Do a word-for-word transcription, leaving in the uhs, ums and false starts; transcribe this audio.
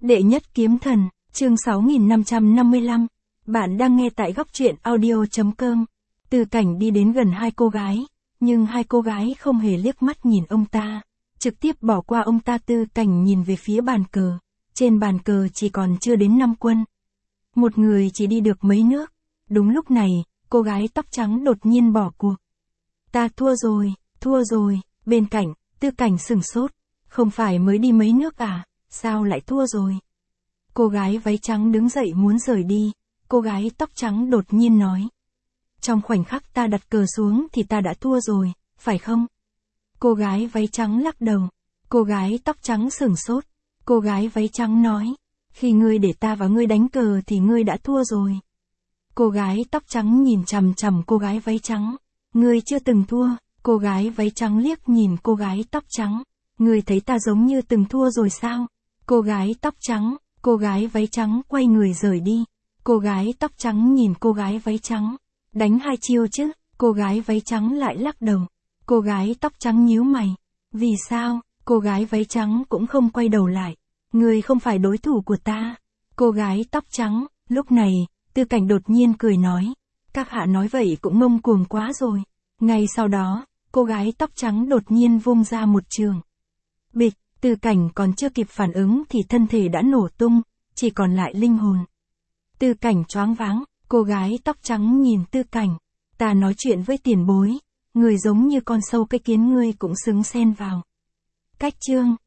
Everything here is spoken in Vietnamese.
Đệ nhất kiếm thần, chương sáu nghìn năm trăm năm mươi lăm. Bạn đang nghe tại góc truyện audio.com. Tư Cảnh đi đến gần hai cô gái, nhưng hai cô gái không hề liếc mắt nhìn ông ta, trực tiếp bỏ qua ông ta. Tư Cảnh nhìn về phía bàn cờ, trên bàn cờ chỉ còn chưa đến năm quân. Một người chỉ đi được mấy nước. Đúng lúc này, cô gái tóc trắng đột nhiên bỏ cuộc. Ta thua rồi, thua rồi. Bên cạnh, Tư Cảnh sửng sốt. Không phải mới đi mấy nước à, sao lại thua rồi? Cô gái váy trắng đứng dậy muốn rời đi. Cô gái tóc trắng đột nhiên nói. Trong khoảnh khắc ta đặt cờ xuống thì ta đã thua rồi, phải không? Cô gái váy trắng lắc đầu. Cô gái tóc trắng sửng sốt. Cô gái váy trắng nói. Khi ngươi để ta và ngươi đánh cờ thì ngươi đã thua rồi. Cô gái tóc trắng nhìn chằm chằm cô gái váy trắng. Ngươi chưa từng thua. Cô gái váy trắng liếc nhìn cô gái tóc trắng. Ngươi thấy ta giống như từng thua rồi sao? Cô gái tóc trắng, cô gái váy trắng quay người rời đi. Cô gái tóc trắng nhìn cô gái váy trắng. Đánh hai chiêu chứ? Cô gái váy trắng lại lắc đầu. Cô gái tóc trắng nhíu mày. Vì sao? Cô gái váy trắng cũng không quay đầu lại. Ngươi không phải đối thủ của ta. Cô gái tóc trắng, lúc này, Tư Cảnh đột nhiên cười nói. Các hạ nói vậy cũng ngông cuồng quá rồi. Ngay sau đó, cô gái tóc trắng đột nhiên vung ra một trường. Bịch, Tư Cảnh còn chưa kịp phản ứng thì thân thể đã nổ tung, chỉ còn lại linh hồn. Tư Cảnh choáng váng, cô gái tóc trắng nhìn Tư Cảnh. Ta nói chuyện với tiền bối, người giống như con sâu cái kiến ngươi cũng xứng xen vào. Cách chương.